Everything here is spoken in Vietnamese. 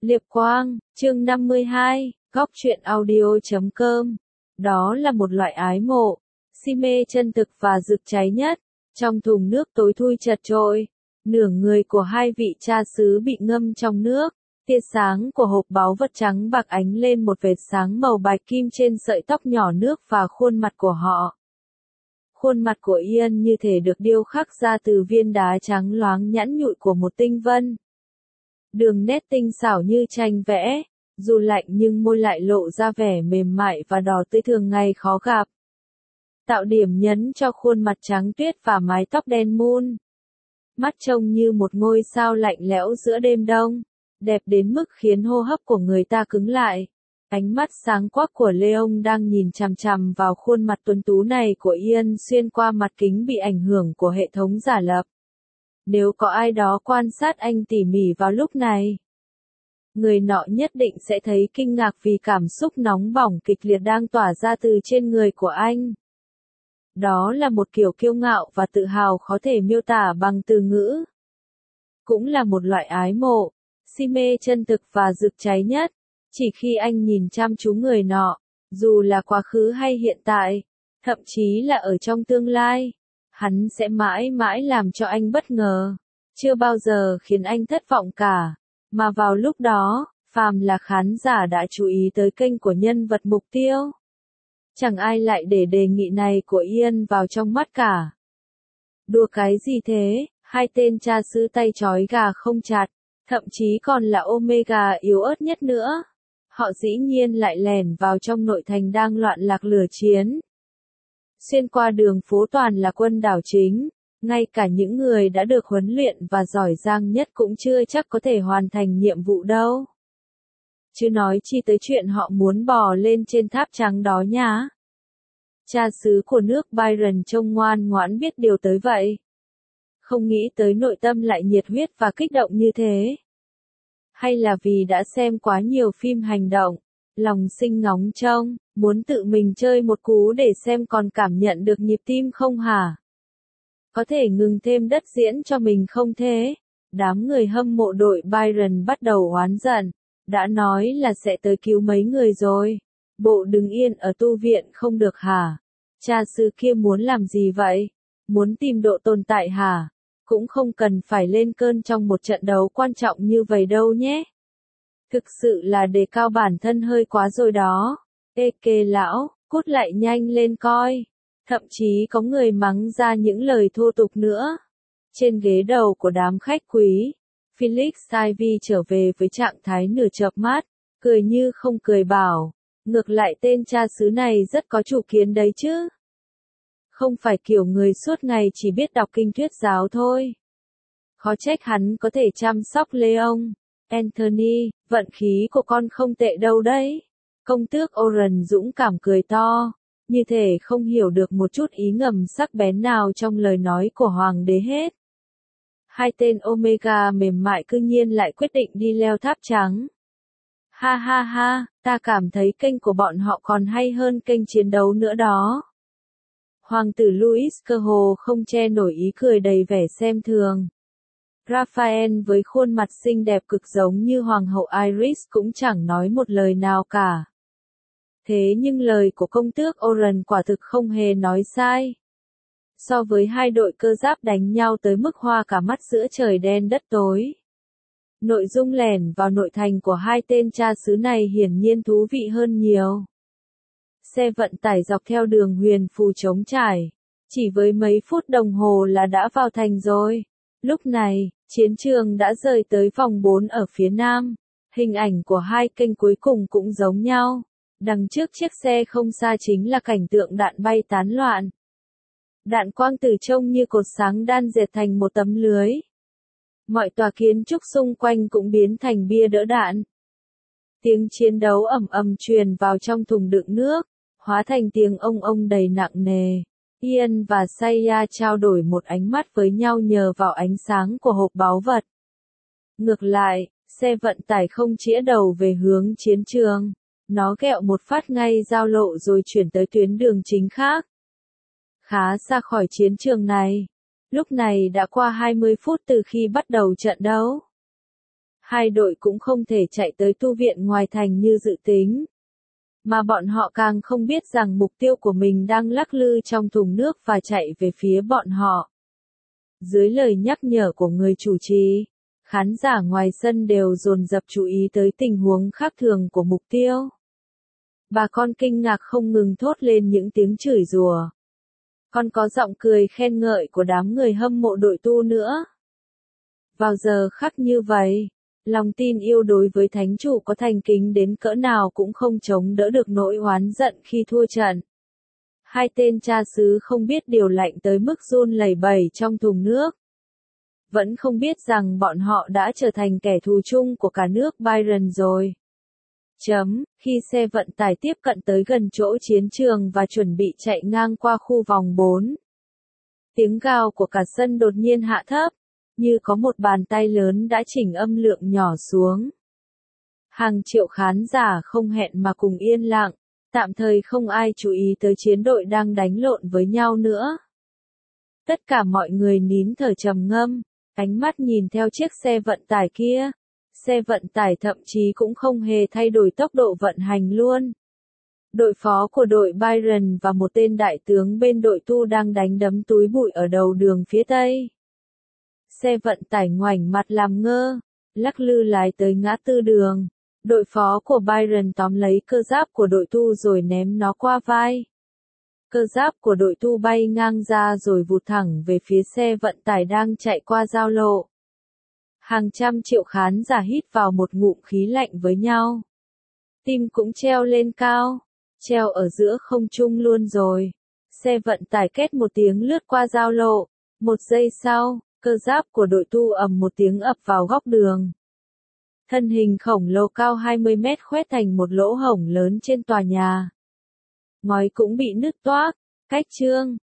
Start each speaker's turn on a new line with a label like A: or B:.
A: Liệp Quang, chương 52, góc truyện audio.com. Đó là một loại ái mộ, si mê chân thực và rực cháy nhất. Trong thùng nước tối thui chật chội, nửa người của hai vị cha xứ bị ngâm trong nước. Tia sáng của hộp báu vật trắng bạc ánh lên một vệt sáng màu bạch kim trên sợi tóc nhỏ nước và khuôn mặt của họ. Khuôn mặt của Ian như thể được điêu khắc ra từ viên đá trắng loáng nhẵn nhụi của một tinh vân. Đường nét tinh xảo như tranh vẽ, dù lạnh nhưng môi lại lộ ra vẻ mềm mại và đỏ tươi thường ngày khó gặp. Tạo điểm nhấn cho khuôn mặt trắng tuyết và mái tóc đen mun. Mắt trông như một ngôi sao lạnh lẽo giữa đêm đông, đẹp đến mức khiến hô hấp của người ta cứng lại. Ánh mắt sáng quắc của Leon đang nhìn chằm chằm vào khuôn mặt tuấn tú này của Ian xuyên qua mặt kính bị ảnh hưởng của hệ thống giả lập. Nếu có ai đó quan sát anh tỉ mỉ vào lúc này, người nọ nhất định sẽ thấy kinh ngạc vì cảm xúc nóng bỏng kịch liệt đang tỏa ra từ trên người của anh. Đó là một kiểu kiêu ngạo và tự hào khó thể miêu tả bằng từ ngữ. Cũng là một loại ái mộ, si mê chân thực và rực cháy nhất. Chỉ khi anh nhìn chăm chú người nọ, dù là quá khứ hay hiện tại, thậm chí là ở trong tương lai, hắn sẽ mãi mãi làm cho anh bất ngờ, chưa bao giờ khiến anh thất vọng cả. Mà vào lúc đó, phàm là khán giả đã chú ý tới kênh của nhân vật mục tiêu, chẳng ai lại để đề nghị này của Ian vào trong mắt cả. Đùa cái gì thế, hai tên cha xứ tay trói gà không chặt, thậm chí còn là Omega yếu ớt nhất nữa. Họ dĩ nhiên lại lẻn vào trong nội thành đang loạn lạc lửa chiến. Xuyên qua đường phố toàn là quân đảo chính, ngay cả những người đã được huấn luyện và giỏi giang nhất cũng chưa chắc có thể hoàn thành nhiệm vụ đâu. Chứ nói chi tới chuyện họ muốn bò lên trên tháp trắng đó nhá. Cha xứ của nước Byron trông ngoan ngoãn biết điều tới vậy. Không nghĩ tới nội tâm lại nhiệt huyết và kích động như thế. Hay là vì đã xem quá nhiều phim hành động, lòng sinh ngóng trông, muốn tự mình chơi một cú để xem còn cảm nhận được nhịp tim không hả? Có thể ngừng thêm đất diễn cho mình không thế? Đám người hâm mộ đội Byron bắt đầu oán giận, đã nói là sẽ tới cứu mấy người rồi. Bộ đứng yên ở tu viện không được hả? Cha xứ kia muốn làm gì vậy? Muốn tìm độ tồn tại hả? Cũng không cần phải lên cơn trong một trận đấu quan trọng như vậy đâu nhé. Thực sự là đề cao bản thân hơi quá rồi đó. Ê kê lão, cút lại nhanh lên coi. Thậm chí có người mắng ra những lời thô tục nữa. Trên ghế đầu của đám khách quý, Felix Ivy trở về với trạng thái nửa chợp mắt, cười như không cười bảo. Ngược lại tên cha xứ này rất có chủ kiến đấy chứ. Không phải kiểu người suốt ngày chỉ biết đọc kinh thuyết giáo thôi. Khó trách hắn có thể chăm sóc Leon. Anthony, vận khí của con không tệ đâu đấy. Công tước Oren dũng cảm cười to, như thể không hiểu được một chút ý ngầm sắc bén nào trong lời nói của hoàng đế hết. Hai tên Omega mềm mại cư nhiên lại quyết định đi leo tháp trắng. Ha ha ha, ta cảm thấy kênh của bọn họ còn hay hơn kênh chiến đấu nữa đó. Hoàng tử Louis cơ hồ không che nổi ý cười đầy vẻ xem thường. Raphael với khuôn mặt xinh đẹp cực giống như Hoàng hậu Iris cũng chẳng nói một lời nào cả. Thế nhưng lời của công tước Oren quả thực không hề nói sai. So với hai đội cơ giáp đánh nhau tới mức hoa cả mắt giữa trời đen đất tối, nội dung lẻn vào nội thành của hai tên cha xứ này hiển nhiên thú vị hơn nhiều. Xe vận tải dọc theo đường huyền phù trống trải, chỉ với mấy phút đồng hồ là đã vào thành rồi. Lúc này, chiến trường đã rời tới vòng 4 ở phía nam. Hình ảnh của hai kênh cuối cùng cũng giống nhau. Đằng trước chiếc xe không xa chính là cảnh tượng đạn bay tán loạn. Đạn quang tử trông như cột sáng đan dệt thành một tấm lưới. Mọi tòa kiến trúc xung quanh cũng biến thành bia đỡ đạn. Tiếng chiến đấu ầm ầm truyền vào trong thùng đựng nước, hóa thành tiếng ông đầy nặng nề. Ian và Saya trao đổi một ánh mắt với nhau nhờ vào ánh sáng của hộp báu vật. Ngược lại, xe vận tải không chĩa đầu về hướng chiến trường. Nó ghẹo một phát ngay giao lộ rồi chuyển tới tuyến đường chính khác. Khá xa khỏi chiến trường này. Lúc này đã qua 20 phút từ khi bắt đầu trận đấu. Hai đội cũng không thể chạy tới tu viện ngoài thành như dự tính. Mà bọn họ càng không biết rằng mục tiêu của mình đang lắc lư trong thùng nước và chạy về phía bọn họ. Dưới lời nhắc nhở của người chủ trì, khán giả ngoài sân đều dồn dập chú ý tới tình huống khác thường của mục tiêu. Bà con kinh ngạc không ngừng thốt lên những tiếng chửi rủa. Còn có giọng cười khen ngợi của đám người hâm mộ đội tu nữa. Vào giờ khắc như vậy, lòng tin yêu đối với thánh chủ có thành kính đến cỡ nào cũng không chống đỡ được nỗi oán giận khi thua trận. Hai tên cha xứ không biết điều lạnh tới mức run lẩy bẩy trong thùng nước. Vẫn không biết rằng bọn họ đã trở thành kẻ thù chung của cả nước Byron rồi. Khi xe vận tải tiếp cận tới gần chỗ chiến trường và chuẩn bị chạy ngang qua khu vòng 4. Tiếng gào của cả sân đột nhiên hạ thấp, như có một bàn tay lớn đã chỉnh âm lượng nhỏ xuống. Hàng triệu khán giả không hẹn mà cùng yên lặng, tạm thời không ai chú ý tới chiến đội đang đánh lộn với nhau nữa. Tất cả mọi người nín thở trầm ngâm, ánh mắt nhìn theo chiếc xe vận tải kia. Xe vận tải thậm chí cũng không hề thay đổi tốc độ vận hành luôn. Đội phó của đội Byron và một tên đại tướng bên đội tu đang đánh đấm túi bụi ở đầu đường phía tây. Xe vận tải ngoảnh mặt làm ngơ, lắc lư lái tới ngã tư đường. Đội phó của Byron tóm lấy cơ giáp của đội tu rồi ném nó qua vai. Cơ giáp của đội tu bay ngang ra rồi vụt thẳng về phía xe vận tải đang chạy qua giao lộ. Hàng trăm triệu khán giả hít vào một ngụm khí lạnh với nhau. Tim cũng treo lên cao, treo ở giữa không trung luôn rồi. Xe vận tải két một tiếng lướt qua giao lộ. Một giây sau, cơ giáp của đội tu ầm một tiếng ập vào góc đường. Thân hình khổng lồ cao 20 mét khoét thành một lỗ hổng lớn trên tòa nhà. Ngói cũng bị nứt toác, cách trương,